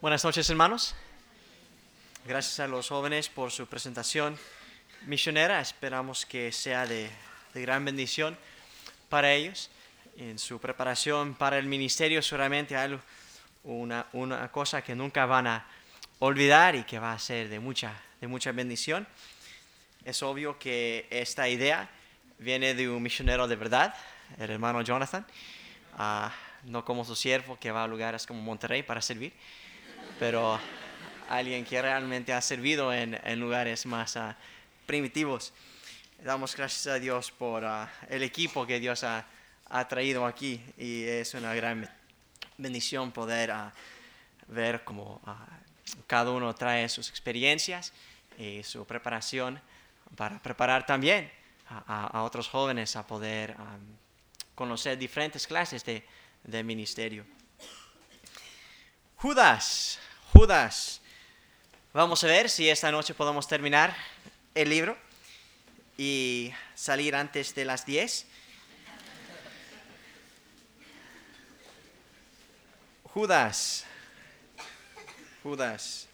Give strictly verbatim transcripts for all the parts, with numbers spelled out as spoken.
Buenas noches, hermanos. Gracias a los jóvenes por su presentación misionera. Esperamos que sea de, de gran bendición para ellos. En su preparación para el ministerio seguramente hay una, una cosa que nunca van a olvidar y que va a ser de mucha, de mucha bendición. Es obvio que esta idea viene de un misionero de verdad, el hermano Jonathan, uh, no como su siervo que va a lugares como Monterrey para servir, pero alguien que realmente ha servido en, en lugares más uh, primitivos. Damos gracias a Dios por uh, el equipo que Dios ha, ha traído aquí, y es una gran bendición poder uh, ver cómo uh, cada uno trae sus experiencias y su preparación para preparar también a, a, a otros jóvenes a poder um, conocer diferentes clases de, de ministerio. Judas, Judas. Vamos a ver si esta noche podemos terminar el libro y salir antes de las diez. Judas, Judas.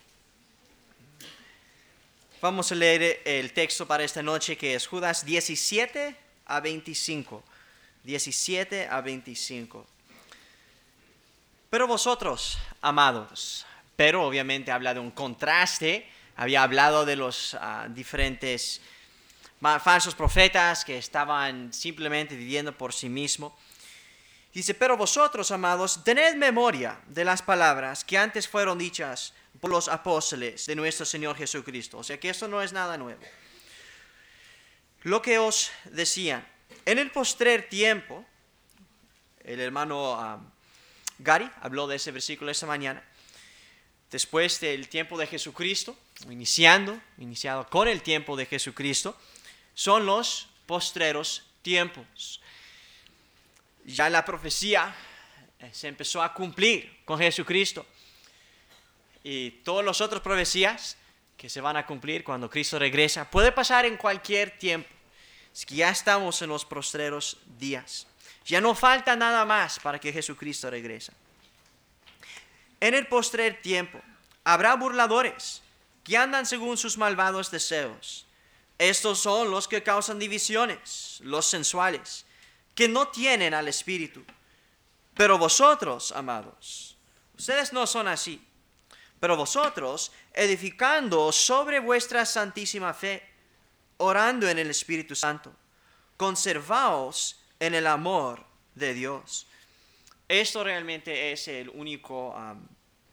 Vamos a leer el texto para esta noche, que es Judas diecisiete a veinticinco. diecisiete a veinticinco. Pero vosotros, amados, pero obviamente habla de un contraste. Había hablado de los uh, diferentes falsos profetas que estaban simplemente viviendo por sí mismos. Dice, pero vosotros, amados, tened memoria de las palabras que antes fueron dichas por los apóstoles de nuestro Señor Jesucristo. O sea que esto no es nada nuevo. Lo que os decían, en el postrer tiempo, el hermano uh, Gary habló de ese versículo esta mañana. Después del tiempo de Jesucristo, iniciando, iniciado con el tiempo de Jesucristo, son los postreros tiempos. Ya la profecía se empezó a cumplir con Jesucristo. Y todas las otras profecías que se van a cumplir cuando Cristo regresa, puede pasar en cualquier tiempo. Es que ya estamos en los postreros días. Ya no falta nada más para que Jesucristo regrese. En el postrer tiempo habrá burladores que andan según sus malvados deseos. Estos son los que causan divisiones, los sensuales, que no tienen al Espíritu. Pero vosotros, amados, ustedes no son así. Pero vosotros, edificando sobre vuestra santísima fe, orando en el Espíritu Santo, conservaos en el amor de Dios. Esto realmente es el único um,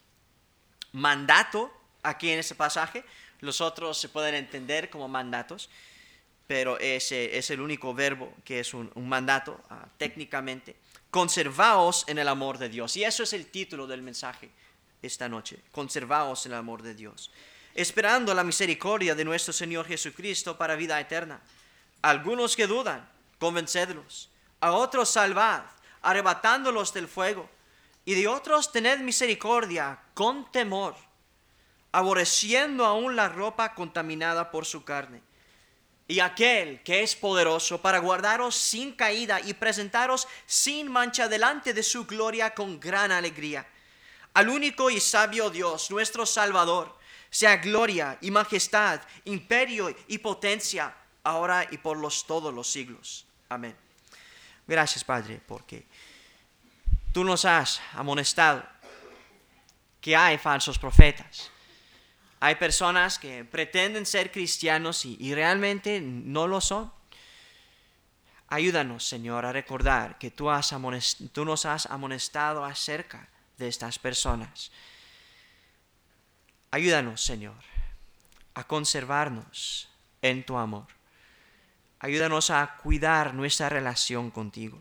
mandato aquí en este pasaje. Los otros se pueden entender como mandatos, pero ese es el único verbo que es un, un mandato uh, técnicamente. Conservaos en el amor de Dios. Y eso es el título del mensaje esta noche. Conservaos en el amor de Dios, esperando la misericordia de nuestro Señor Jesucristo para vida eterna. Algunos que dudan, convencedlos. A otros salvad, arrebatándolos del fuego. Y de otros tened misericordia con temor, aborreciendo aún la ropa contaminada por su carne. Y aquel que es poderoso para guardaros sin caída y presentaros sin mancha delante de su gloria con gran alegría. Al único y sabio Dios, nuestro Salvador, sea gloria y majestad, imperio y potencia, ahora y por los todos los siglos. Amén. Gracias, Padre, porque tú nos has amonestado que hay falsos profetas. Hay personas que pretenden ser cristianos y, y realmente no lo son. Ayúdanos, Señor, a recordar que tú, has amonest- tú nos has amonestado acerca de estas personas. Ayúdanos, Señor, a conservarnos en tu amor. Ayúdanos a cuidar nuestra relación contigo.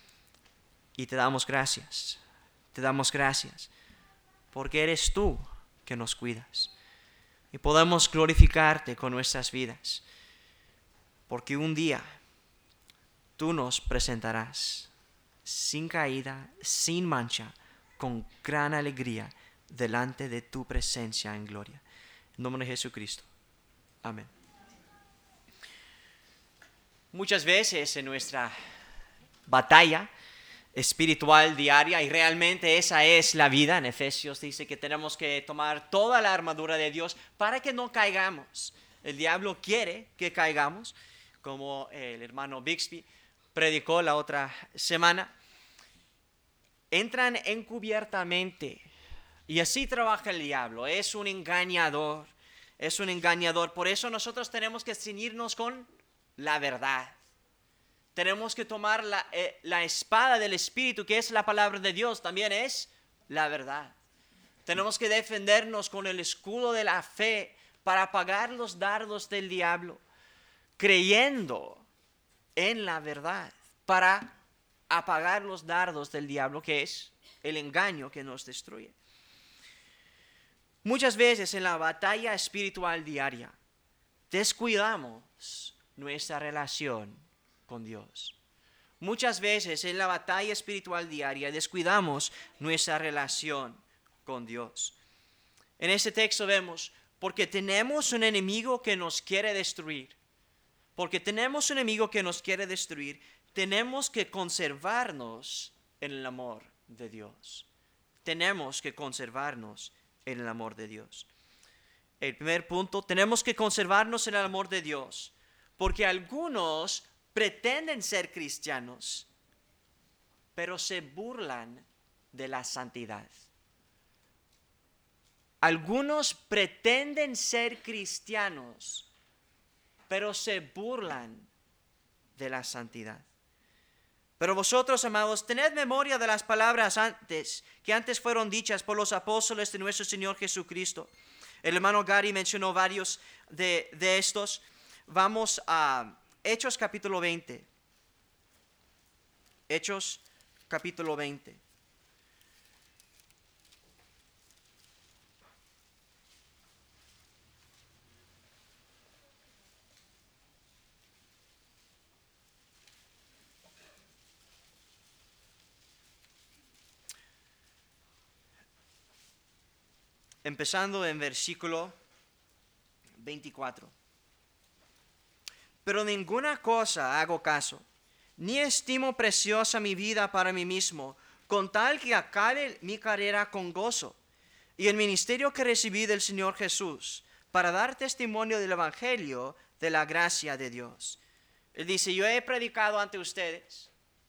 Y te damos gracias, te damos gracias, porque eres tú que nos cuidas. Y podemos glorificarte con nuestras vidas, porque un día tú nos presentarás sin caída, sin mancha, con gran alegría delante de tu presencia en gloria. En nombre de Jesucristo. Amén. Muchas veces en nuestra batalla espiritual diaria, y realmente esa es la vida. En Efesios dice que tenemos que tomar toda la armadura de Dios para que no caigamos. El diablo quiere que caigamos, como el hermano Bixby predicó la otra semana. Entran encubiertamente, y así trabaja el diablo. Es un engañador, es un engañador. Por eso nosotros tenemos que ceñirnos con la verdad. Tenemos que tomar la, eh, la espada del Espíritu, que es la palabra de Dios, también es la verdad. Tenemos que defendernos con el escudo de la fe para apagar los dardos del diablo, creyendo en la verdad, para apagar los dardos del diablo, que es el engaño que nos destruye. Muchas veces en la batalla espiritual diaria descuidamos nuestra relación con Dios. Muchas veces en la batalla espiritual diaria descuidamos nuestra relación con Dios. En este texto vemos, porque tenemos un enemigo que nos quiere destruir, porque tenemos un enemigo que nos quiere destruir, tenemos que conservarnos en el amor de Dios. Tenemos que conservarnos en el amor de Dios. El primer punto, tenemos que conservarnos en el amor de Dios, porque algunos pretenden ser cristianos, pero se burlan de la santidad. Algunos pretenden ser cristianos, pero se burlan de la santidad. Pero vosotros, amados, tened memoria de las palabras antes, que antes fueron dichas por los apóstoles de nuestro Señor Jesucristo. El hermano Gary mencionó varios de, de estos. Vamos a Hechos capítulo veinte. Hechos capítulo veinte. Empezando en versículo veinticuatro. Pero ninguna cosa hago caso, ni estimo preciosa mi vida para mí mismo, con tal que acabe mi carrera con gozo, y el ministerio que recibí del Señor Jesús, para dar testimonio del evangelio de la gracia de Dios. Él dice, yo he predicado ante ustedes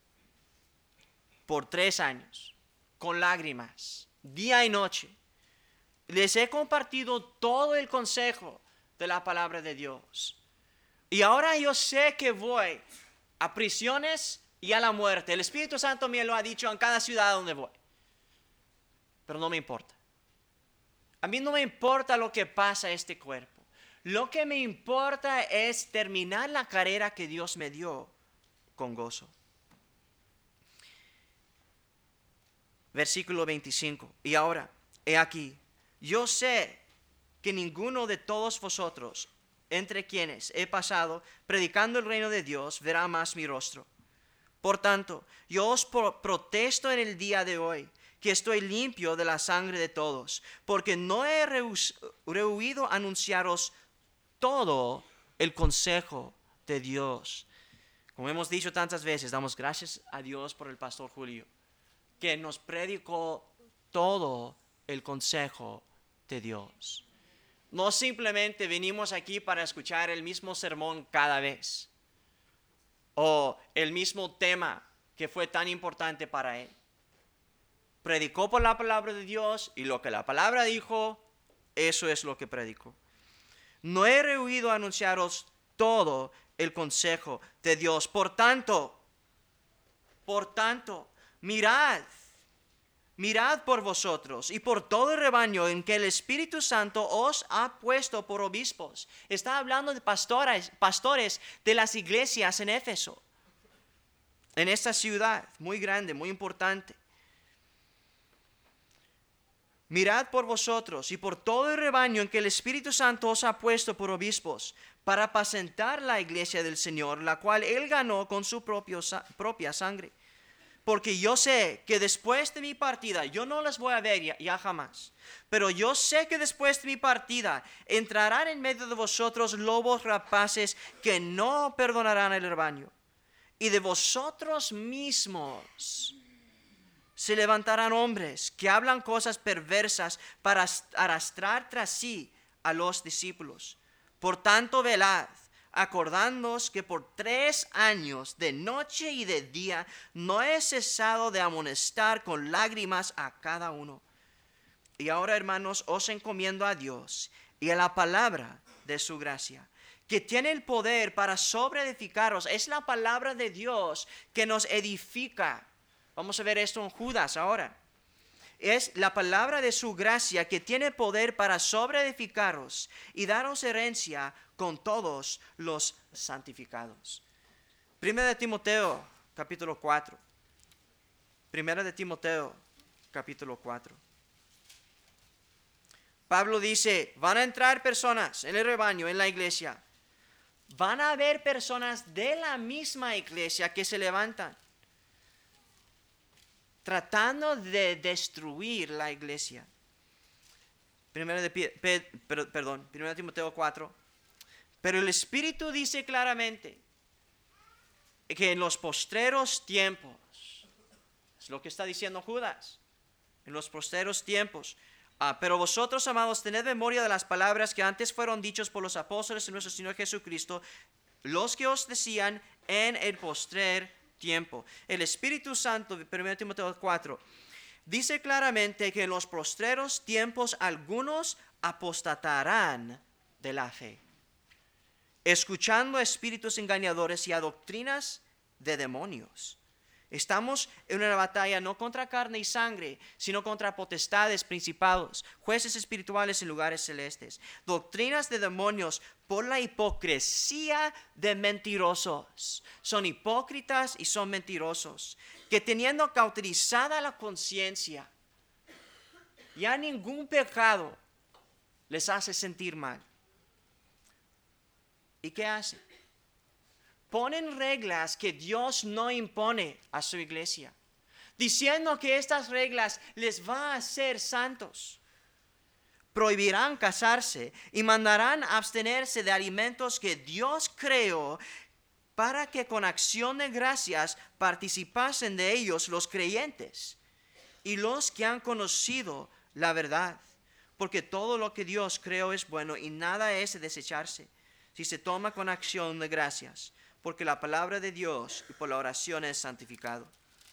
por tres años, con lágrimas, día y noche. Les he compartido todo el consejo de la palabra de Dios. Y ahora yo sé que voy a prisiones y a la muerte. El Espíritu Santo me lo ha dicho en cada ciudad donde voy. Pero no me importa. A mí no me importa lo que pasa a este cuerpo. Lo que me importa es terminar la carrera que Dios me dio con gozo. Versículo veinticinco. Y ahora, he aquí, yo sé que ninguno de todos vosotros, entre quienes he pasado predicando el reino de Dios, verá más mi rostro. Por tanto, yo os pro- protesto en el día de hoy que estoy limpio de la sangre de todos, porque no he rehus- rehuido anunciaros todo el consejo de Dios. Como hemos dicho tantas veces, damos gracias a Dios por el pastor Julio, que nos predicó todo el consejo de Dios. No simplemente venimos aquí para escuchar el mismo sermón cada vez, o el mismo tema que fue tan importante para él. Predicó por la palabra de Dios, y lo que la palabra dijo, eso es lo que predicó. No he rehuido anunciaros todo el consejo de Dios. Por tanto, por tanto, mirad, mirad por vosotros y por todo el rebaño en que el Espíritu Santo os ha puesto por obispos. Está hablando de pastores, pastores de las iglesias en Éfeso, en esta ciudad muy grande, muy importante. Mirad por vosotros y por todo el rebaño en que el Espíritu Santo os ha puesto por obispos, para apacentar la iglesia del Señor, la cual Él ganó con su propio, propia sangre. Porque yo sé que después de mi partida, yo no las voy a ver ya, ya jamás, pero yo sé que después de mi partida entrarán en medio de vosotros lobos rapaces que no perdonarán el rebaño. Y de vosotros mismos se levantarán hombres que hablan cosas perversas para arrastrar tras sí a los discípulos. Por tanto, velad, acordándoos que por tres años, de noche y de día, no he cesado de amonestar con lágrimas a cada uno. Y ahora, hermanos, os encomiendo a Dios y a la palabra de su gracia, que tiene el poder para sobreedificaros. Es la palabra de Dios que nos edifica. Vamos a ver esto en Judas ahora. Es la palabra de su gracia que tiene poder para sobreedificaros y daros herencia con todos los santificados. Primera de Timoteo, capítulo cuatro. Primera de Timoteo, capítulo cuatro. Pablo dice, van a entrar personas en el rebaño, en la iglesia. Van a haber personas de la misma iglesia que se levantan, tratando de destruir la iglesia. Primera de, Pe, perdón, Primera de Timoteo cuatro. Pero el Espíritu dice claramente que en los postreros tiempos, es lo que está diciendo Judas, en los postreros tiempos, Ah, pero vosotros, amados, tened memoria de las palabras que antes fueron dichos por los apóstoles de nuestro Señor Jesucristo, los que os decían en el postrer tiempo. El Espíritu Santo, primera Timoteo cuatro, dice claramente que en los postreros tiempos algunos apostatarán de la fe, escuchando a espíritus engañadores y a doctrinas de demonios. Estamos en una batalla no contra carne y sangre, sino contra potestades, principados, jueces espirituales en lugares celestes. Doctrinas de demonios por la hipocresía de mentirosos. Son hipócritas y son mentirosos, que teniendo cauterizada la conciencia, ya ningún pecado les hace sentir mal. ¿Y qué hacen? Ponen reglas que Dios no impone a su iglesia, diciendo que estas reglas les va a hacer santos. Prohibirán casarse y mandarán abstenerse de alimentos que Dios creó para que con acción de gracias participasen de ellos los creyentes y los que han conocido la verdad. Porque todo lo que Dios creó es bueno y nada es de desecharse si se toma con acción de gracias, porque la palabra de Dios y por la oración es santificado.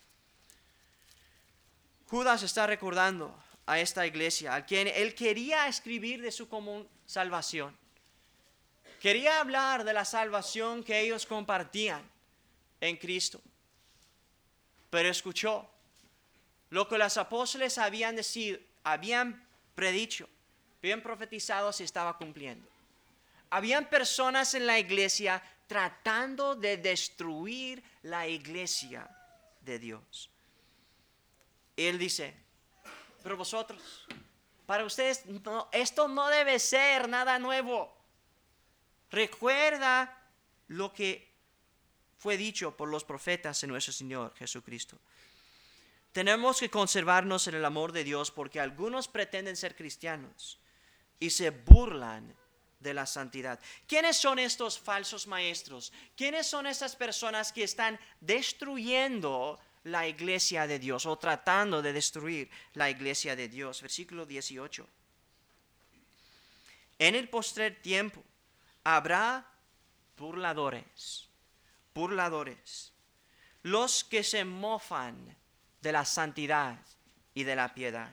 Judas está recordando a esta iglesia, a quien él quería escribir de su común salvación. Quería hablar de la salvación que ellos compartían en Cristo. Pero escuchó lo que los apóstoles habían decidido, habían predicho, habían profetizado, se estaba cumpliendo. Habían personas en la iglesia tratando de destruir la iglesia de Dios. Él dice, pero vosotros, para ustedes no, esto no debe ser nada nuevo. Recuerda lo que fue dicho por los profetas en nuestro Señor Jesucristo. Tenemos que conservarnos en el amor de Dios porque algunos pretenden ser cristianos y se burlan de la santidad. ¿Quiénes son estos falsos maestros? ¿Quiénes son estas personas que están destruyendo la iglesia de Dios o tratando de destruir la iglesia de Dios? Versículo dieciocho. En el postrer tiempo habrá burladores, burladores, los que se mofan de la santidad y de la piedad.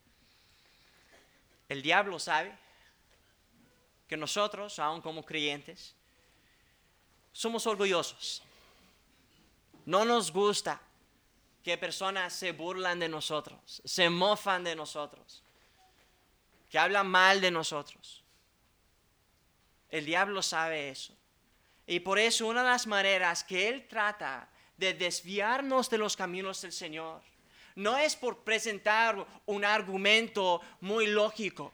El diablo sabe que nosotros, aun como creyentes, somos orgullosos. No nos gusta que personas se burlan de nosotros, se mofan de nosotros, que hablan mal de nosotros. El diablo sabe eso. Y por eso una de las maneras que él trata de desviarnos de los caminos del Señor no es por presentar un argumento muy lógico.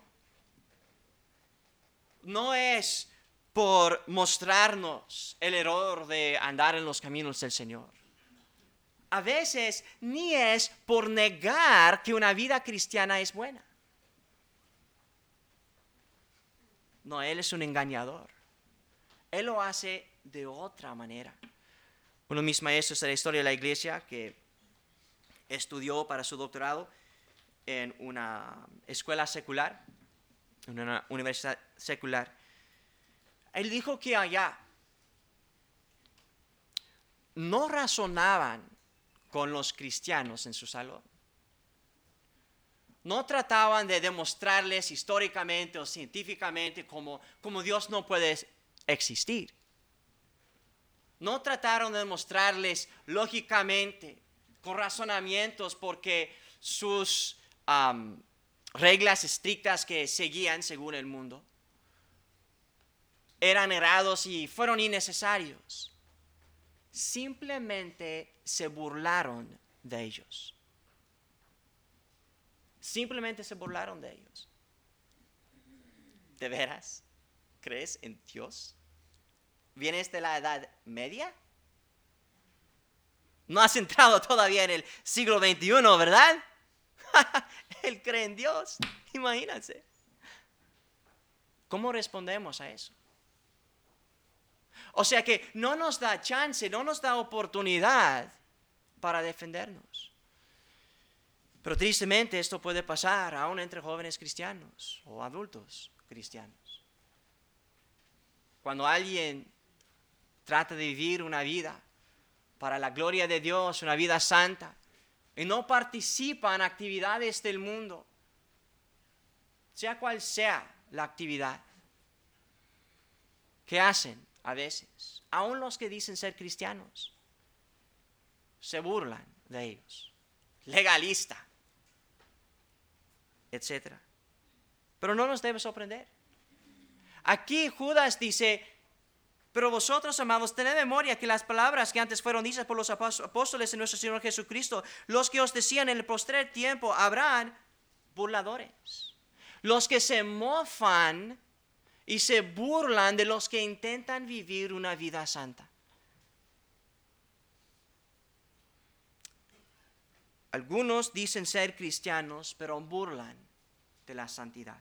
No es por mostrarnos el error de andar en los caminos del Señor. A veces ni es por negar que una vida cristiana es buena. No, él es un engañador. Él lo hace de otra manera. Uno de mis maestros de la historia de la iglesia, que estudió para su doctorado en una escuela secular, en una universidad secular. Él dijo que allá no razonaban con los cristianos en su salón. No trataban de demostrarles históricamente o científicamente cómo, cómo Dios no puede existir. No trataron de demostrarles lógicamente, con razonamientos, porque sus um, reglas estrictas que seguían según el mundo eran errados y fueron innecesarios. Simplemente se burlaron de ellos. Simplemente se burlaron de ellos. ¿De veras? ¿Crees en Dios? ¿Vienes de la Edad Media? No has entrado todavía en el siglo veintiuno, ¿verdad? Él cree en Dios. Imagínense. ¿Cómo respondemos a eso? O sea que no nos da chance, no nos da oportunidad para defendernos. Pero tristemente esto puede pasar aún entre jóvenes cristianos o adultos cristianos. Cuando alguien trata de vivir una vida para la gloria de Dios, una vida santa, y no participa en actividades del mundo, sea cual sea la actividad, ¿qué hacen a veces? Aún los que dicen ser cristianos se burlan de ellos. Legalista, etcétera. Pero no nos debe sorprender. Aquí Judas dice: pero vosotros, amados, tened memoria que las palabras que antes fueron dichas por los apóstoles de nuestro Señor Jesucristo, los que os decían: en el postrer tiempo habrán burladores, los que se mofan y se burlan de los que intentan vivir una vida santa. Algunos dicen ser cristianos, pero burlan de la santidad.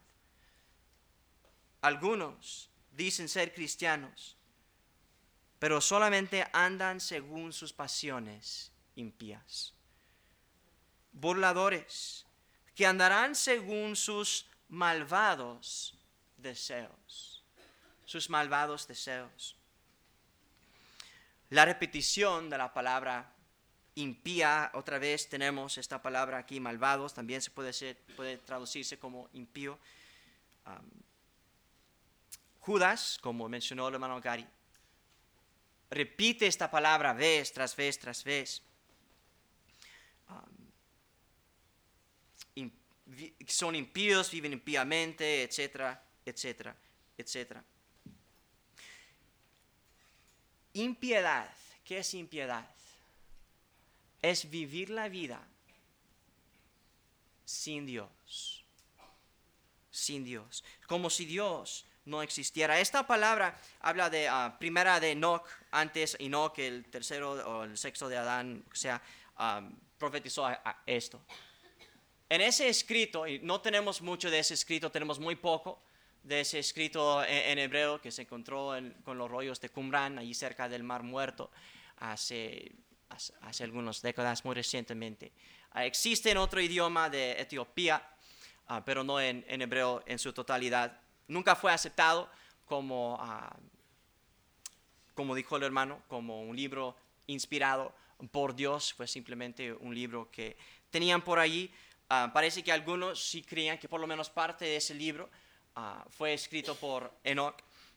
Algunos dicen ser cristianos, pero solamente andan según sus pasiones impías. Burladores que andarán según sus malvados deseos. Sus malvados deseos. La repetición de la palabra impía, otra vez tenemos esta palabra aquí, malvados, también se puede, ser, puede traducirse como impío. Um, Judas, como mencionó el hermano Gary, repite esta palabra vez tras vez tras vez. Um, imp, son impíos, viven impíamente, etcétera, etcétera, etcétera. Impiedad. ¿Qué es impiedad? Es vivir la vida sin Dios. Sin Dios. Como si Dios no existiera. Esta palabra habla de uh, primera de Enoch. Antes Enoch, el tercero o el sexto de Adán, o sea, um, profetizó a, a esto. En ese escrito, y no tenemos mucho de ese escrito, tenemos muy poco de ese escrito en, en hebreo que se encontró en, con los rollos de Qumran, allí cerca del Mar Muerto, hace... hace algunas décadas, muy recientemente. Uh, existe en otro idioma de Etiopía, uh, pero no en, en hebreo en su totalidad. Nunca fue aceptado como, uh, como dijo el hermano, como un libro inspirado por Dios. Fue simplemente un libro que tenían por allí. Uh, parece que algunos sí creían que por lo menos parte de ese libro uh, fue escrito por Enoch.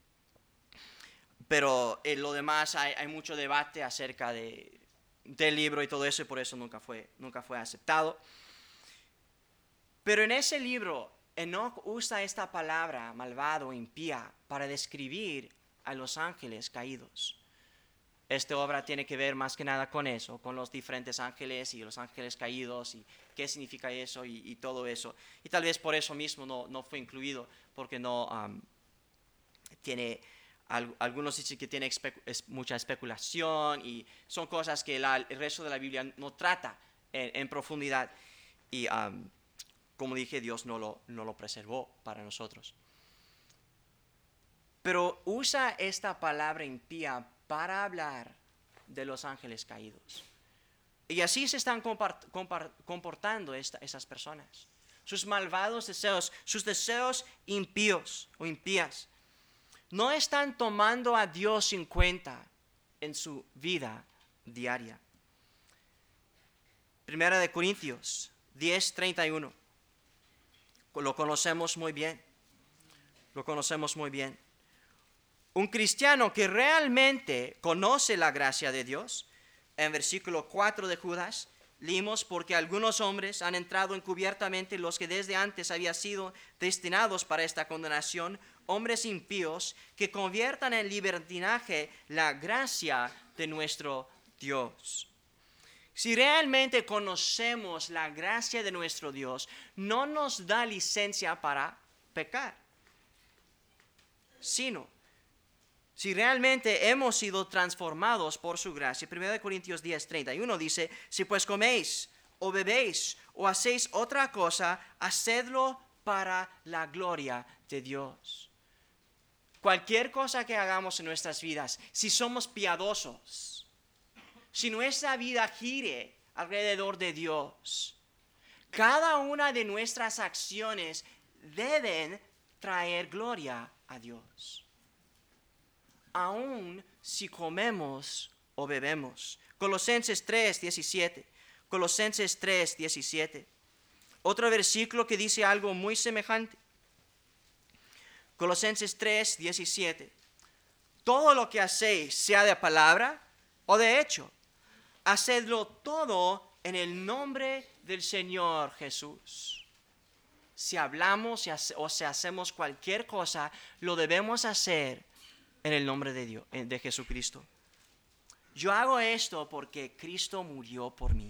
Pero en lo demás hay, hay mucho debate acerca de del libro y todo eso, y por eso nunca fue, nunca fue aceptado. Pero en ese libro, Enoch usa esta palabra, malvado, impía, para describir a los ángeles caídos. Esta obra tiene que ver más que nada con eso, con los diferentes ángeles y los ángeles caídos, y qué significa eso y, y todo eso. Y tal vez por eso mismo no, no fue incluido, porque no um, tiene... Algunos dicen que tiene espe- es mucha especulación y son cosas que la, el resto de la Biblia no trata en, en profundidad. Y um, como dije, Dios no lo, no lo preservó para nosotros. Pero usa esta palabra impía para hablar de los ángeles caídos. Y así se están compart- compart- comportando esta- esas personas. Sus malvados deseos, sus deseos impíos o impías, no están tomando a Dios en cuenta en su vida diaria. Primera de Corintios diez, treinta y uno. Lo conocemos muy bien. Lo conocemos muy bien. Un cristiano que realmente conoce la gracia de Dios, en versículo cuatro de Judas, leímos: porque algunos hombres han entrado encubiertamente, los que desde antes habían sido destinados para esta condenación, hombres impíos que conviertan en libertinaje la gracia de nuestro Dios. Si realmente conocemos la gracia de nuestro Dios, no nos da licencia para pecar, sino si realmente hemos sido transformados por su gracia. Primera de Corintios diez, treinta y uno dice: si pues coméis o bebéis o hacéis otra cosa, hacedlo para la gloria de Dios. Cualquier cosa que hagamos en nuestras vidas, si somos piadosos, si nuestra vida gire alrededor de Dios, cada una de nuestras acciones deben traer gloria a Dios. Aun si comemos o bebemos. Colosenses tres, diecisiete. Colosenses tres, diecisiete. Otro versículo que dice algo muy semejante. Colosenses tres, diecisiete. Todo lo que hacéis, sea de palabra o de hecho, hacedlo todo en el nombre del Señor Jesús. Si hablamos o si hacemos cualquier cosa, lo debemos hacer en el nombre de Dios, de Jesucristo. Yo hago esto porque Cristo murió por mí.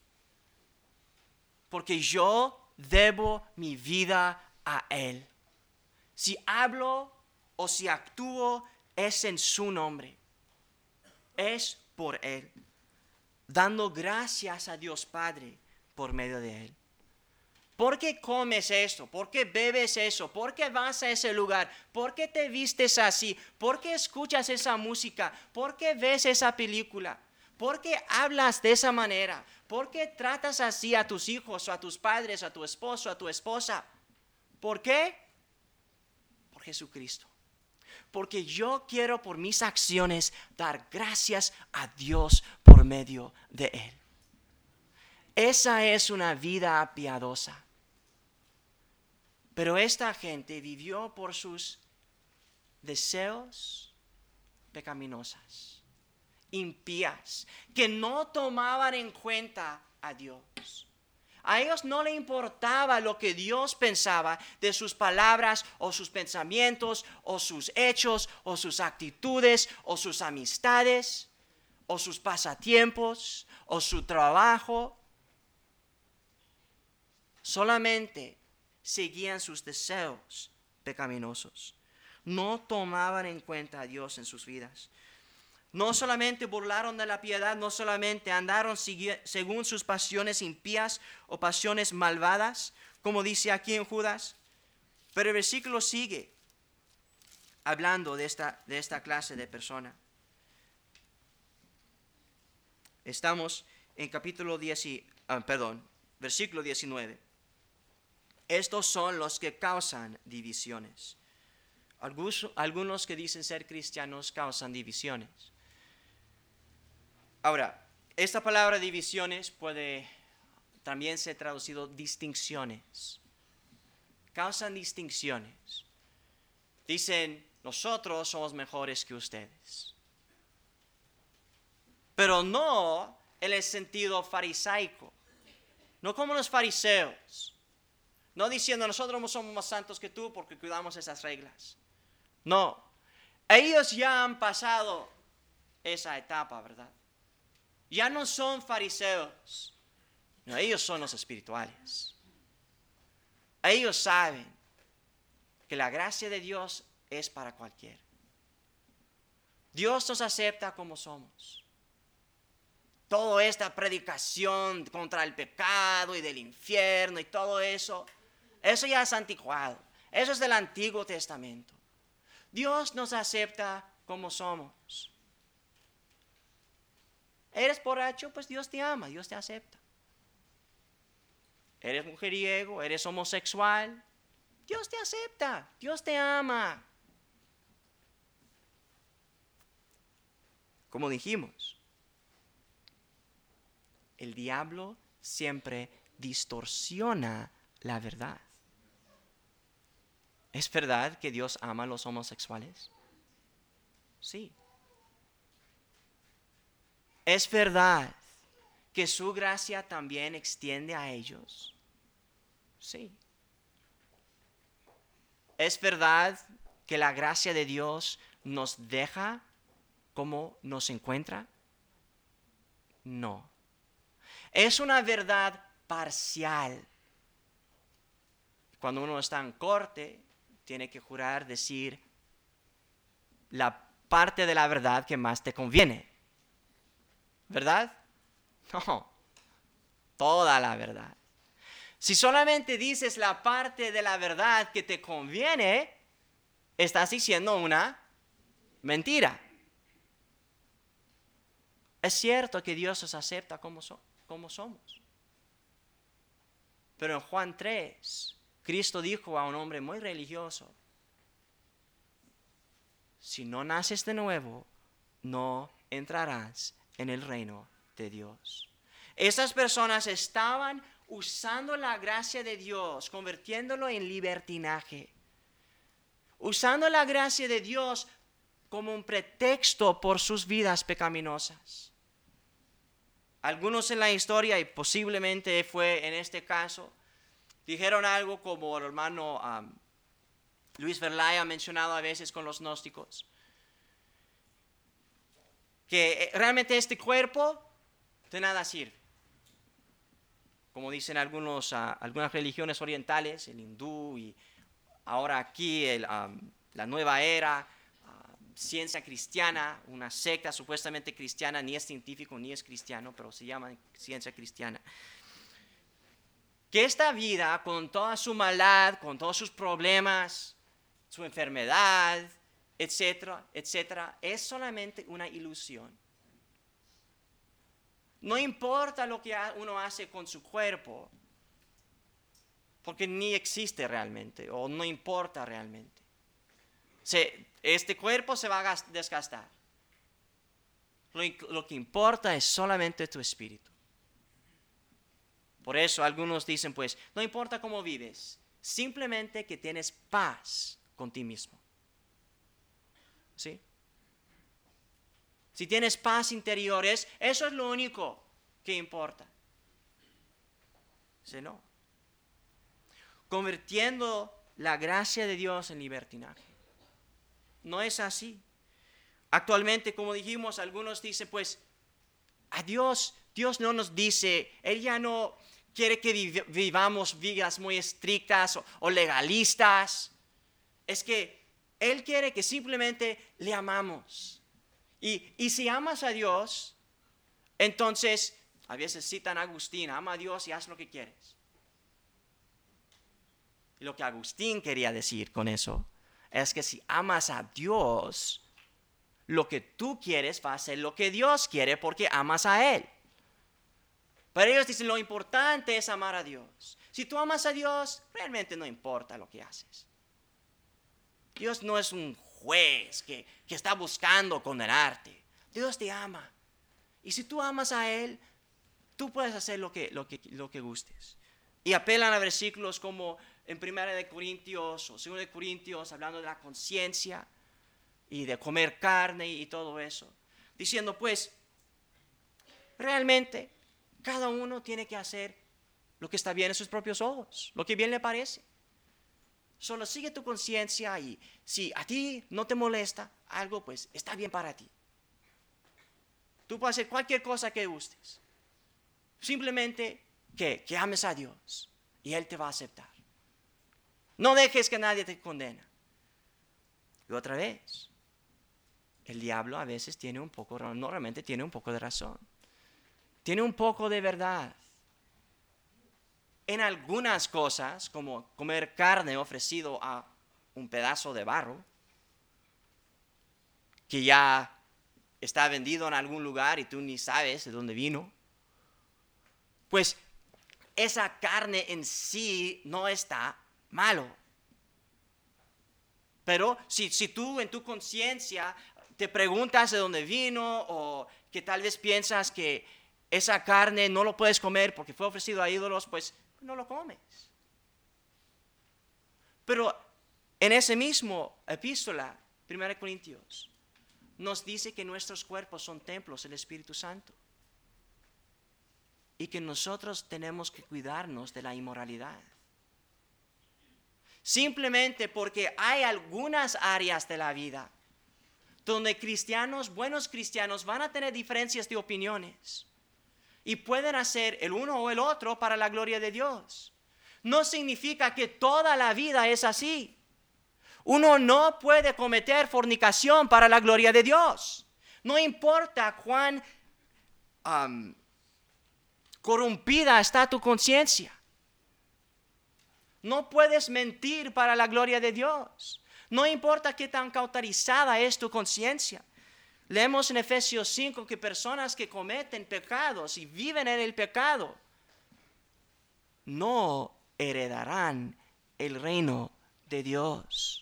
Porque yo debo mi vida a Él. Si hablo o si actúo, es en su nombre. Es por Él. Dando gracias a Dios Padre por medio de Él. ¿Por qué comes esto? ¿Por qué bebes eso? ¿Por qué vas a ese lugar? ¿Por qué te vistes así? ¿Por qué escuchas esa música? ¿Por qué ves esa película? ¿Por qué hablas de esa manera? ¿Por qué tratas así a tus hijos o a tus padres, a tu esposo, a tu esposa? ¿Por qué? Por Jesucristo. Porque yo quiero por mis acciones dar gracias a Dios por medio de Él. Esa es una vida piadosa. Pero esta gente vivió por sus deseos pecaminosas, impías, que no tomaban en cuenta a Dios. A ellos no le importaba lo que Dios pensaba de sus palabras o sus pensamientos o sus hechos o sus actitudes o sus amistades o sus pasatiempos o su trabajo. Solamente seguían sus deseos pecaminosos. No tomaban en cuenta a Dios en sus vidas. No solamente burlaron de la piedad, no solamente andaron según sus pasiones impías o pasiones malvadas, como dice aquí en Judas, pero el versículo sigue hablando de esta, de esta clase de persona. Estamos en capítulo diez, ah, perdón, versículo diecinueve. Estos son los que causan divisiones. Algunos, algunos que dicen ser cristianos causan divisiones. Ahora, esta palabra divisiones puede también ser traducido distinciones. Causan distinciones. Dicen, nosotros somos mejores que ustedes. Pero no en el sentido farisaico. No como los fariseos. No diciendo, nosotros somos más santos que tú porque cuidamos esas reglas. No. Ellos ya han pasado esa etapa, ¿verdad? Ya no son fariseos. No, ellos son los espirituales. Ellos saben que la gracia de Dios es para cualquiera. Dios nos acepta como somos. Toda esta predicación contra el pecado y del infierno y todo eso, eso ya es anticuado. Eso es del Antiguo Testamento. Dios nos acepta como somos. Eres borracho, pues Dios te ama, Dios te acepta. Eres mujeriego, eres homosexual, Dios te acepta, Dios te ama. Como dijimos, el diablo siempre distorsiona la verdad. ¿Es verdad que Dios ama a los homosexuales? Sí. ¿Es verdad que su gracia también extiende a ellos? Sí. ¿Es verdad que la gracia de Dios nos deja como nos encuentra? No. Es una verdad parcial. Cuando uno está en corte, tiene que jurar decir la parte de la verdad que más te conviene. ¿Verdad? No, toda la verdad. Si solamente dices la parte de la verdad que te conviene, estás diciendo una mentira. Es cierto que Dios nos acepta como, so- como somos. Pero en Juan tres, Cristo dijo a un hombre muy religioso, si no naces de nuevo, no entrarás en el reino de Dios. Esas personas estaban usando la gracia de Dios, convirtiéndolo en libertinaje. Usando la gracia de Dios como un pretexto por sus vidas pecaminosas. Algunos en la historia, y posiblemente fue en este caso, dijeron algo como el hermano um, Luis Verlay ha mencionado a veces con los gnósticos, que realmente este cuerpo de nada sirve. Como dicen algunos, uh, algunas religiones orientales, el hindú y ahora aquí el, um, la nueva era, uh, ciencia cristiana, una secta supuestamente cristiana, ni es científico ni es cristiano, pero se llama ciencia cristiana. Que esta vida, con toda su maldad, con todos sus problemas, su enfermedad, etcétera, etcétera, es solamente una ilusión. No importa lo que uno hace con su cuerpo, porque ni existe realmente, o no importa realmente. Se, este cuerpo se va a desgastar. Lo, lo que importa es solamente tu espíritu. Por eso algunos dicen, pues, no importa cómo vives, simplemente que tienes paz con ti mismo. ¿Sí? Si tienes paz interiores, eso es lo único que importa. ¿Sí, no? Convirtiendo la gracia de Dios en libertinaje. No es así. Actualmente, como dijimos, algunos dicen, pues, a Dios, Dios no nos dice, Él ya no quiere que viv- vivamos vidas muy estrictas o, o legalistas. Es que Él quiere que simplemente le amamos. Y, y si amas a Dios, entonces, a veces citan a Agustín, ama a Dios y haz lo que quieres. Y lo que Agustín quería decir con eso es que si amas a Dios, lo que tú quieres va a ser lo que Dios quiere porque amas a Él. Pero ellos dicen, lo importante es amar a Dios. Si tú amas a Dios, realmente no importa lo que haces. Dios no es un juez que, que está buscando condenarte. Dios te ama. Y si tú amas a Él, tú puedes hacer lo que, lo que, lo que gustes. Y apelan a versículos como en Primera de Corintios o Segunda de Corintios, hablando de la conciencia y de comer carne y todo eso. Diciendo, pues, realmente cada uno tiene que hacer lo que está bien en sus propios ojos, lo que bien le parece. Solo sigue tu conciencia y si a ti no te molesta algo, pues está bien para ti. Tú puedes hacer cualquier cosa que gustes. Simplemente que, que ames a Dios y Él te va a aceptar. No dejes que nadie te condene. Y otra vez, el diablo a veces tiene un poco, normalmente tiene un poco de razón. Tiene un poco de verdad. En algunas cosas, como comer carne ofrecido a un pedazo de barro, que ya está vendido en algún lugar y tú ni sabes de dónde vino, pues esa carne en sí no está malo. Pero si, si tú en tu conciencia te preguntas de dónde vino o que tal vez piensas que esa carne no lo puedes comer porque fue ofrecido a ídolos, pues no lo comes. Pero en ese mismo epístola, primera de Corintios, nos dice que nuestros cuerpos son templos del Espíritu Santo y que nosotros tenemos que cuidarnos de la inmoralidad. Simplemente porque hay algunas áreas de la vida donde cristianos, buenos cristianos, van a tener diferencias de opiniones y pueden hacer el uno o el otro para la gloria de Dios. No significa que toda la vida es así. Uno no puede cometer fornicación para la gloria de Dios. No importa cuán um, corrompida está tu conciencia. No puedes mentir para la gloria de Dios. No importa qué tan cauterizada es tu conciencia. Leemos en Efesios cinco que personas que cometen pecados y viven en el pecado no heredarán el reino de Dios.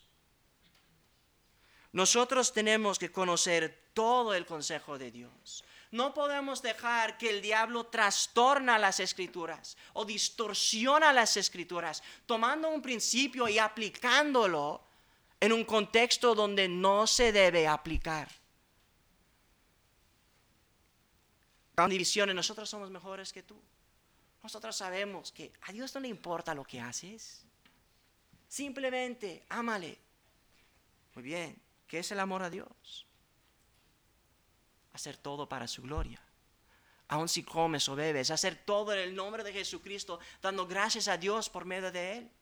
Nosotros tenemos que conocer todo el consejo de Dios. No podemos dejar que el diablo trastorna las escrituras o distorsiona las escrituras, tomando un principio y aplicándolo en un contexto donde no se debe aplicar. Con divisiones, nosotros somos mejores que tú. Nosotros sabemos que a Dios no le importa lo que haces. Simplemente ámale. Muy bien, ¿qué es el amor a Dios? Hacer todo para su gloria. Aun si comes o bebes, hacer todo en el nombre de Jesucristo, dando gracias a Dios por medio de Él.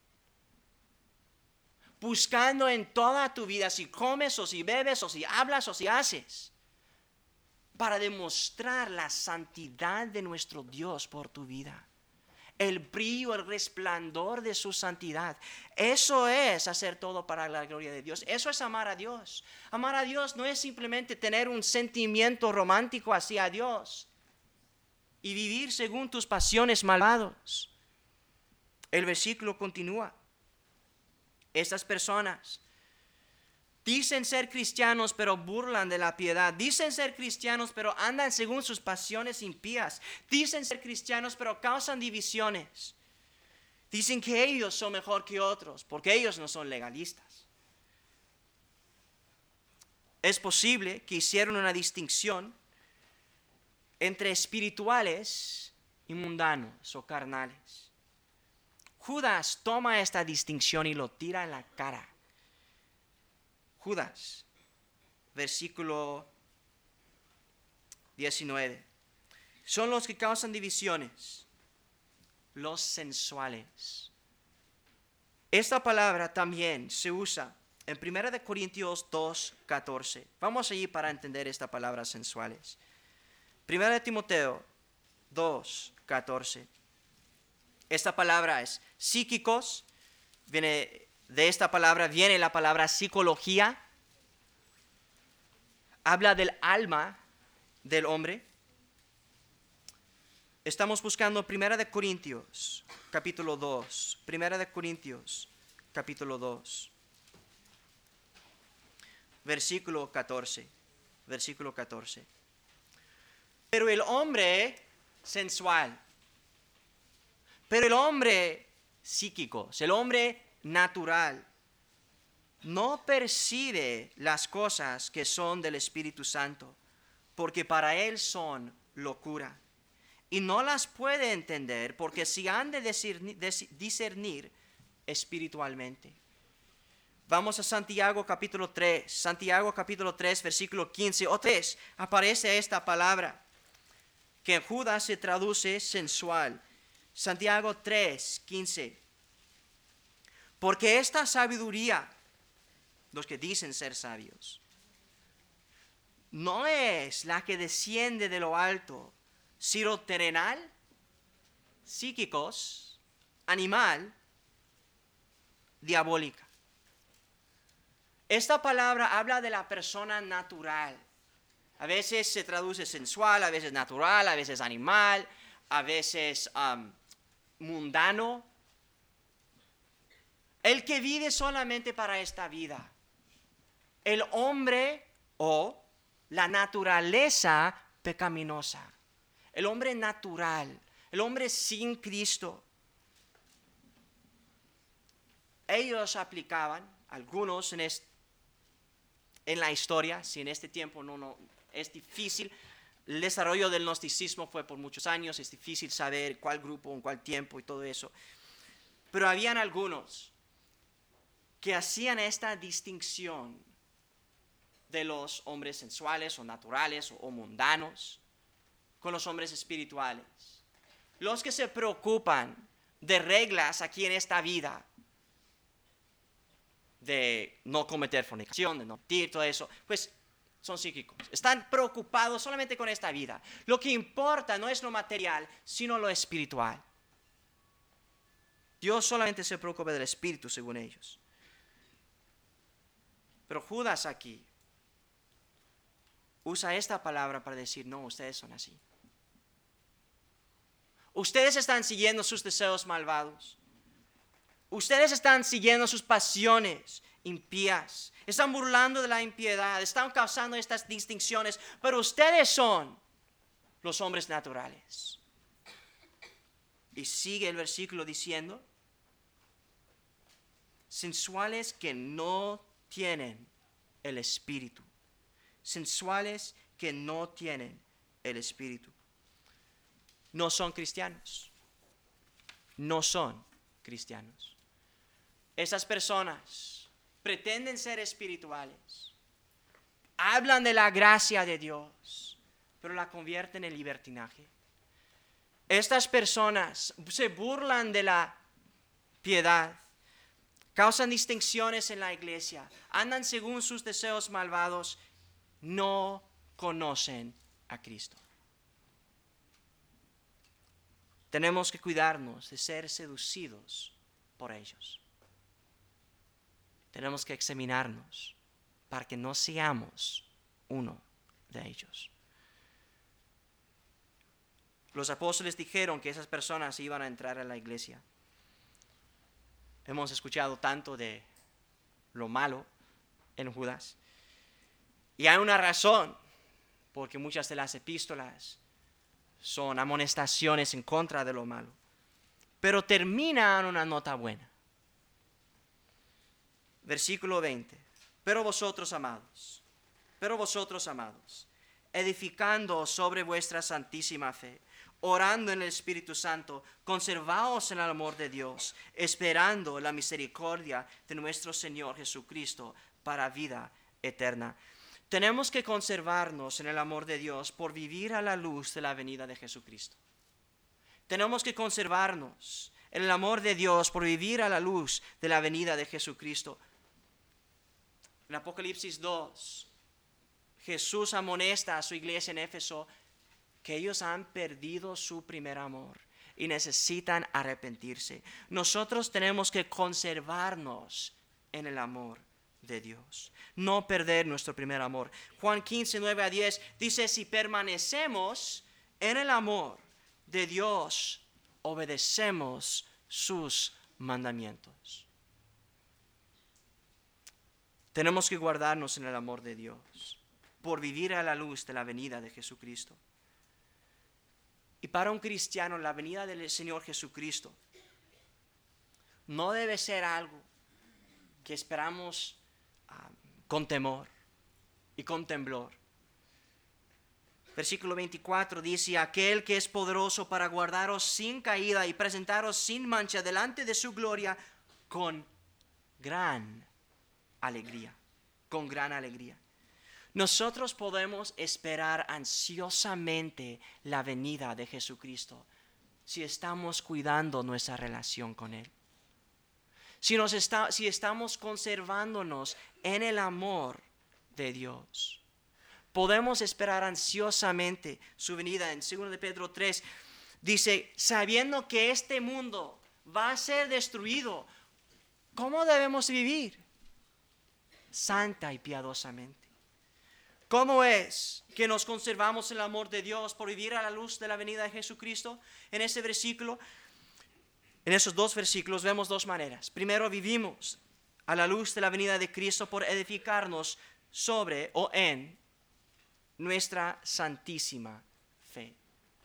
Buscando en toda tu vida, si comes o si bebes o si hablas o si haces, para demostrar la santidad de nuestro Dios por tu vida. El brillo, el resplandor de su santidad. Eso es hacer todo para la gloria de Dios. Eso es amar a Dios. Amar a Dios no es simplemente tener un sentimiento romántico hacia Dios y vivir según tus pasiones malvadas. El versículo continúa. Estas personas dicen ser cristianos, pero burlan de la piedad. Dicen ser cristianos, pero andan según sus pasiones impías. Dicen ser cristianos, pero causan divisiones. Dicen que ellos son mejor que otros, porque ellos no son legalistas. Es posible que hicieron una distinción entre espirituales y mundanos o carnales. Judas toma esta distinción y lo tira en la cara. Judas, versículo diecinueve. Son los que causan divisiones, los sensuales. Esta palabra también se usa en primera de Corintios dos, catorce. Vamos allí para entender esta palabra sensuales. primera de Timoteo dos, catorce. Esta palabra es psíquicos, viene de esta palabra viene la palabra psicología. Habla del alma del hombre. Estamos buscando primera de Corintios, capítulo dos. primera de Corintios, capítulo dos. Versículo catorce. Versículo catorce. Pero el hombre sensual, pero el hombre psíquico, el hombre natural, no percibe las cosas que son del Espíritu Santo, porque para él son locura, y no las puede entender, porque si han de discernir, discernir espiritualmente. Vamos a Santiago capítulo tres, Santiago capítulo tres, versículo quince. Otra vez aparece esta palabra, que en Judas se traduce sensual. Santiago tres, quince. Porque esta sabiduría, los que dicen ser sabios, no es la que desciende de lo alto, sino terrenal, psíquicos, animal, diabólica. Esta palabra habla de la persona natural. A veces se traduce sensual, a veces natural, a veces animal, a veces um, mundano. El que vive solamente para esta vida. El hombre o la naturaleza pecaminosa. El hombre natural. El hombre sin Cristo. Ellos aplicaban, algunos en, este, en la historia, si en este tiempo no, no es difícil. El desarrollo del gnosticismo fue por muchos años, es difícil saber cuál grupo, en cuál tiempo y todo eso. Pero habían algunos que hacían esta distinción de los hombres sensuales o naturales o, o mundanos con los hombres espirituales. Los que se preocupan de reglas aquí en esta vida, de no cometer fornicación, de no mentir, todo eso, pues son psíquicos. Están preocupados solamente con esta vida. Lo que importa no es lo material, sino lo espiritual. Dios solamente se preocupa del espíritu, según ellos. Pero Judas aquí usa esta palabra para decir, no, ustedes son así. Ustedes están siguiendo sus deseos malvados. Ustedes están siguiendo sus pasiones impías. Están burlando de la impiedad. Están causando estas distinciones. Pero ustedes son los hombres naturales. Y sigue el versículo diciendo, sensuales que no tienen el espíritu. Sensuales que no tienen el espíritu. No son cristianos. No son cristianos. Esas personas pretenden ser espirituales. Hablan de la gracia de Dios, pero la convierten en libertinaje. Estas personas se burlan de la piedad. Causan distinciones en la iglesia. Andan según sus deseos malvados. No conocen a Cristo. Tenemos que cuidarnos de ser seducidos por ellos. Tenemos que examinarnos para que no seamos uno de ellos. Los apóstoles dijeron que esas personas iban a entrar a la iglesia. Hemos escuchado tanto de lo malo en Judas. Y hay una razón, porque muchas de las epístolas son amonestaciones en contra de lo malo. Pero termina en una nota buena. Versículo veinte. Pero vosotros, amados, pero vosotros, amados, edificando sobre vuestra santísima fe, orando en el Espíritu Santo, conservaos en el amor de Dios, esperando la misericordia de nuestro Señor Jesucristo para vida eterna. Tenemos que conservarnos en el amor de Dios por vivir a la luz de la venida de Jesucristo. Tenemos que conservarnos en el amor de Dios por vivir a la luz de la venida de Jesucristo. En Apocalipsis dos, Jesús amonesta a su iglesia en Éfeso que ellos han perdido su primer amor y necesitan arrepentirse. Nosotros tenemos que conservarnos en el amor de Dios, no perder nuestro primer amor. Juan quince, nueve a diez dice, si permanecemos en el amor de Dios, obedecemos sus mandamientos. Tenemos que guardarnos en el amor de Dios por vivir a la luz de la venida de Jesucristo. Y para un cristiano, la venida del Señor Jesucristo no debe ser algo que esperamos um, con temor y con temblor. Versículo veinticuatro dice, aquel que es poderoso para guardaros sin caída y presentaros sin mancha delante de su gloria con gran alegría, con gran alegría. Nosotros podemos esperar ansiosamente la venida de Jesucristo si estamos cuidando nuestra relación con Él. Si, nos está, si estamos conservándonos en el amor de Dios. Podemos esperar ansiosamente su venida. En segundo de Pedro tres dice, sabiendo que este mundo va a ser destruido, ¿cómo debemos vivir? Santa y piadosamente. ¿Cómo es que nos conservamos el amor de Dios por vivir a la luz de la venida de Jesucristo? En ese versículo, en esos dos versículos vemos dos maneras. Primero, vivimos a la luz de la venida de Cristo por edificarnos sobre o en nuestra santísima fe.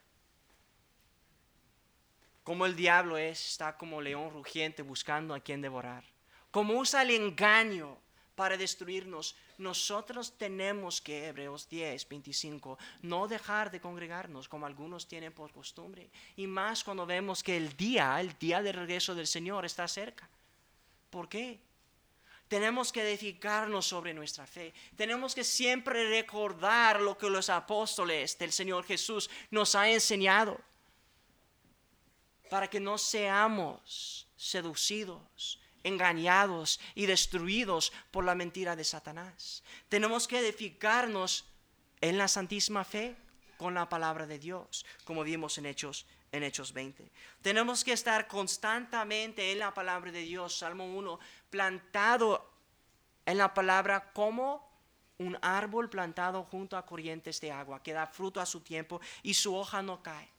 Como el diablo es, está como león rugiente buscando a quien devorar. Como usa el engaño para destruirnos, nosotros tenemos que, Hebreos diez, veinticinco, no dejar de congregarnos como algunos tienen por costumbre. Y más cuando vemos que el día, el día del regreso del Señor está cerca. ¿Por qué? Tenemos que edificarnos sobre nuestra fe. Tenemos que siempre recordar lo que los apóstoles del Señor Jesús nos han enseñado, para que no seamos seducidos, engañados y destruidos por la mentira de Satanás. Tenemos que edificarnos en la santísima fe con la palabra de Dios, como vimos en Hechos, en Hechos veinte. Tenemos que estar constantemente en la palabra de Dios, Salmo uno, plantado en la palabra como un árbol plantado junto a corrientes de agua, que da fruto a su tiempo y su hoja no cae.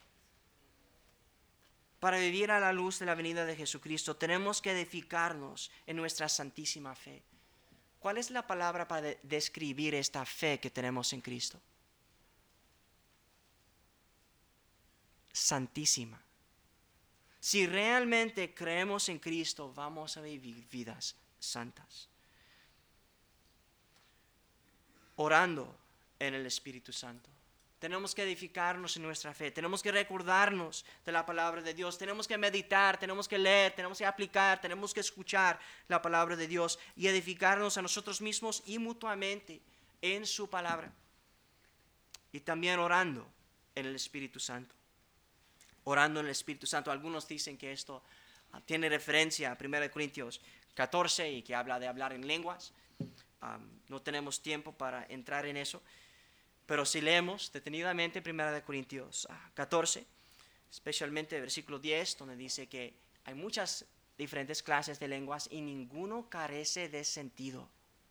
Para vivir a la luz de la venida de Jesucristo, tenemos que edificarnos en nuestra santísima fe. ¿Cuál es la palabra para de- describir esta fe que tenemos en Cristo? Santísima. Si realmente creemos en Cristo, vamos a vivir vidas santas. Orando en el Espíritu Santo. Tenemos que edificarnos en nuestra fe. Tenemos que recordarnos de la palabra de Dios. Tenemos que meditar, tenemos que leer, tenemos que aplicar, tenemos que escuchar la palabra de Dios y edificarnos a nosotros mismos y mutuamente en su palabra. Y también orando en el Espíritu Santo. Orando en el Espíritu Santo. Algunos dicen que esto tiene referencia a primera de Corintios catorce y que habla de hablar en lenguas. Um, no tenemos tiempo para entrar en eso. Pero si leemos detenidamente primera de Corintios catorce, especialmente el versículo diez, donde dice que hay muchas diferentes clases de lenguas y ninguno carece de sentido.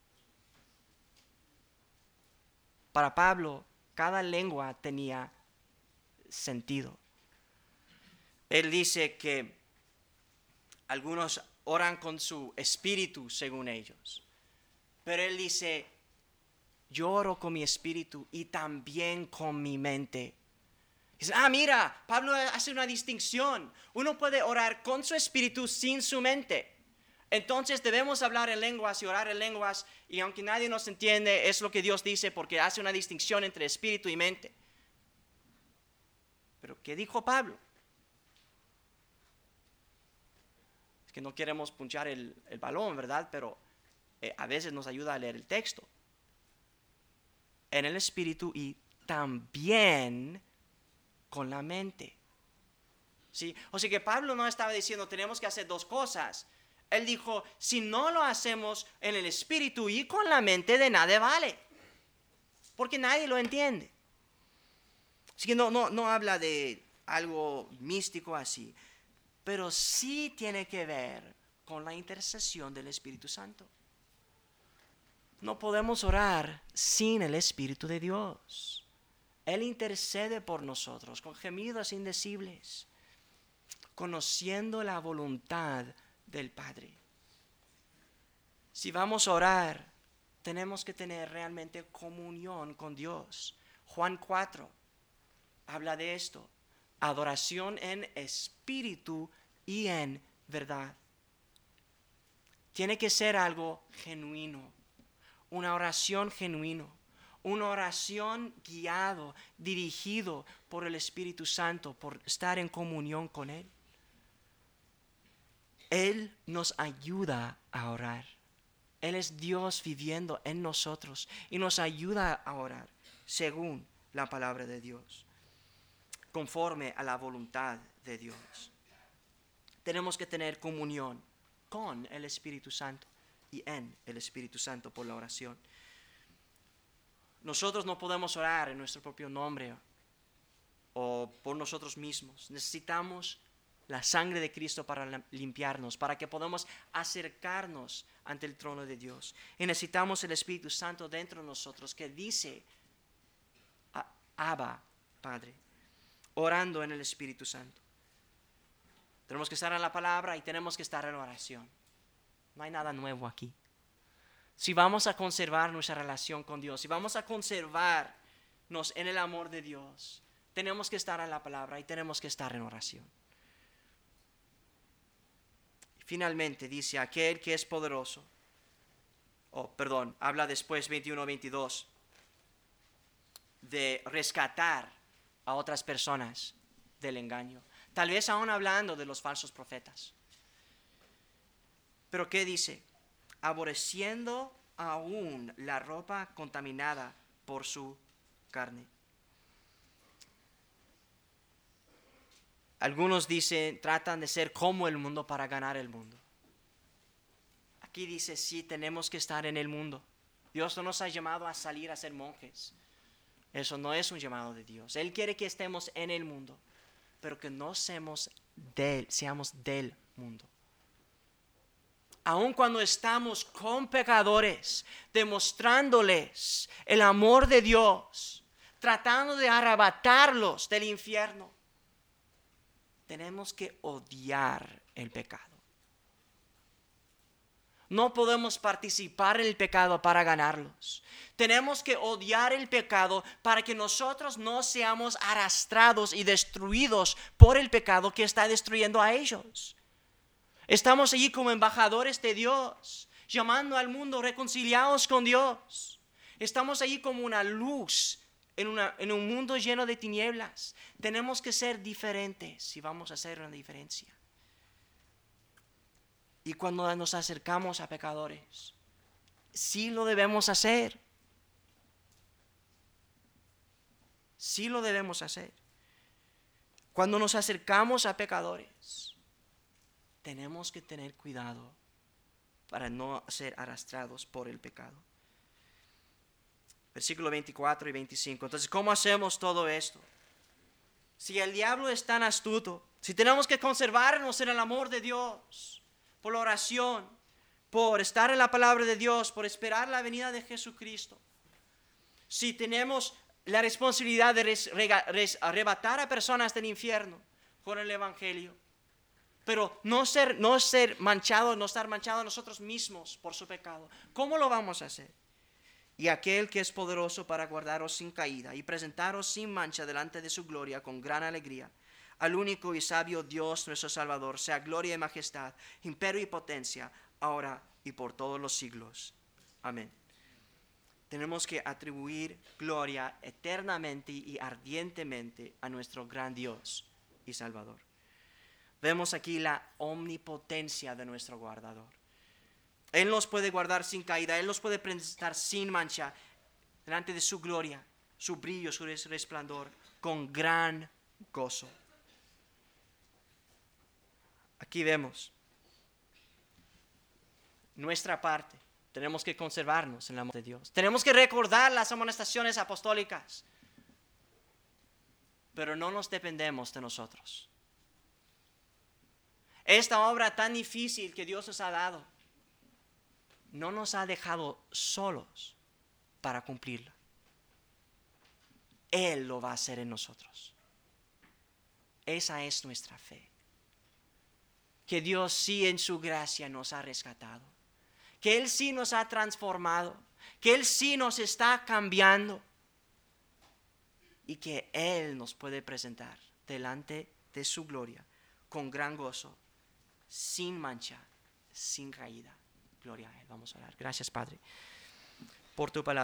Para Pablo, cada lengua tenía sentido. Él dice que algunos oran con su espíritu según ellos, pero él dice: yo oro con mi espíritu y también con mi mente. Dice, ah, mira, Pablo hace una distinción. Uno puede orar con su espíritu sin su mente. Entonces debemos hablar en lenguas y orar en lenguas, y aunque nadie nos entiende, es lo que Dios dice porque hace una distinción entre espíritu y mente. Pero ¿qué dijo Pablo? Es que no queremos punchar el, el balón, ¿verdad? Pero eh, a veces nos ayuda a leer el texto. En el espíritu y también con la mente. ¿Sí? O sea que Pablo no estaba diciendo tenemos que hacer dos cosas. Él dijo, si no lo hacemos en el espíritu y con la mente, de nada vale. Porque nadie lo entiende. Así que no, no, no habla de algo místico así. Pero sí tiene que ver con la intercesión del Espíritu Santo. No podemos orar sin el Espíritu de Dios. Él intercede por nosotros con gemidos indecibles, conociendo la voluntad del Padre. Si vamos a orar, tenemos que tener realmente comunión con Dios. Juan cuatro habla de esto. Adoración en espíritu y en verdad. Tiene que ser algo genuino. Una oración genuino, una oración guiado, dirigido por el Espíritu Santo, por estar en comunión con Él. Él nos ayuda a orar. Él es Dios viviendo en nosotros y nos ayuda a orar según la palabra de Dios, conforme a la voluntad de Dios. Tenemos que tener comunión con el Espíritu Santo y en el Espíritu Santo por la oración. Nosotros no podemos orar en nuestro propio nombre o por nosotros mismos. Necesitamos la sangre de Cristo para limpiarnos, para que podamos acercarnos ante el trono de Dios. Y necesitamos el Espíritu Santo dentro de nosotros que dice, Abba, Padre, orando en el Espíritu Santo. Tenemos que estar en la palabra y tenemos que estar en oración. No hay nada nuevo aquí. Si vamos a conservar nuestra relación con Dios, si vamos a conservarnos en el amor de Dios, tenemos que estar en la palabra y tenemos que estar en oración. Finalmente dice, aquel que es poderoso, oh, perdón, habla después veintiuno veintidós de rescatar a otras personas del engaño. Tal vez aún hablando de los falsos profetas. Pero ¿qué dice? Aborreciendo aún la ropa contaminada por su carne. Algunos dicen, tratan de ser como el mundo para ganar el mundo. Aquí dice, sí, tenemos que estar en el mundo. Dios no nos ha llamado a salir a ser monjes. Eso no es un llamado de Dios. Él quiere que estemos en el mundo, pero que no seamos del, seamos del mundo. Aun cuando estamos con pecadores, demostrándoles el amor de Dios, tratando de arrebatarlos del infierno, tenemos que odiar el pecado. No podemos participar en el pecado para ganarlos. Tenemos que odiar el pecado para que nosotros no seamos arrastrados y destruidos por el pecado que está destruyendo a ellos. Estamos allí como embajadores de Dios, llamando al mundo reconciliados con Dios. Estamos allí como una luz en, una, en un mundo lleno de tinieblas. Tenemos que ser diferentes si vamos a hacer una diferencia. Y cuando nos acercamos a pecadores, sí lo debemos hacer. Sí lo debemos hacer. Cuando nos acercamos a pecadores, tenemos que tener cuidado para no ser arrastrados por el pecado. Versículo veinticuatro y veinticinco. Entonces, ¿cómo hacemos todo esto? Si el diablo es tan astuto, si tenemos que conservarnos en el amor de Dios, por la oración, por estar en la palabra de Dios, por esperar la venida de Jesucristo. Si tenemos la responsabilidad de res, rega, res, arrebatar a personas del infierno con el Evangelio, pero no ser, no ser manchados, no estar manchados nosotros mismos por su pecado, ¿cómo lo vamos a hacer? Y aquel que es poderoso para guardaros sin caída y presentaros sin mancha delante de su gloria con gran alegría, al único y sabio Dios nuestro Salvador, sea gloria y majestad, imperio y potencia, ahora y por todos los siglos. Amén. Tenemos que atribuir gloria eternamente y ardientemente a nuestro gran Dios y Salvador. Vemos aquí la omnipotencia de nuestro guardador. Él nos puede guardar sin caída, Él nos puede presentar sin mancha delante de su gloria, su brillo, su resplandor, con gran gozo. Aquí vemos nuestra parte. Tenemos que conservarnos en el amor de Dios. Tenemos que recordar las amonestaciones apostólicas. Pero no nos dependemos de nosotros. Esta obra tan difícil que Dios nos ha dado, no nos ha dejado solos para cumplirla. Él lo va a hacer en nosotros. Esa es nuestra fe. Que Dios sí en su gracia nos ha rescatado. Que Él sí nos ha transformado. Que Él sí nos está cambiando. Y que Él nos puede presentar delante de su gloria con gran gozo, sin mancha, sin caída. Gloria a Él. Vamos a orar. Gracias, Padre, por tu palabra.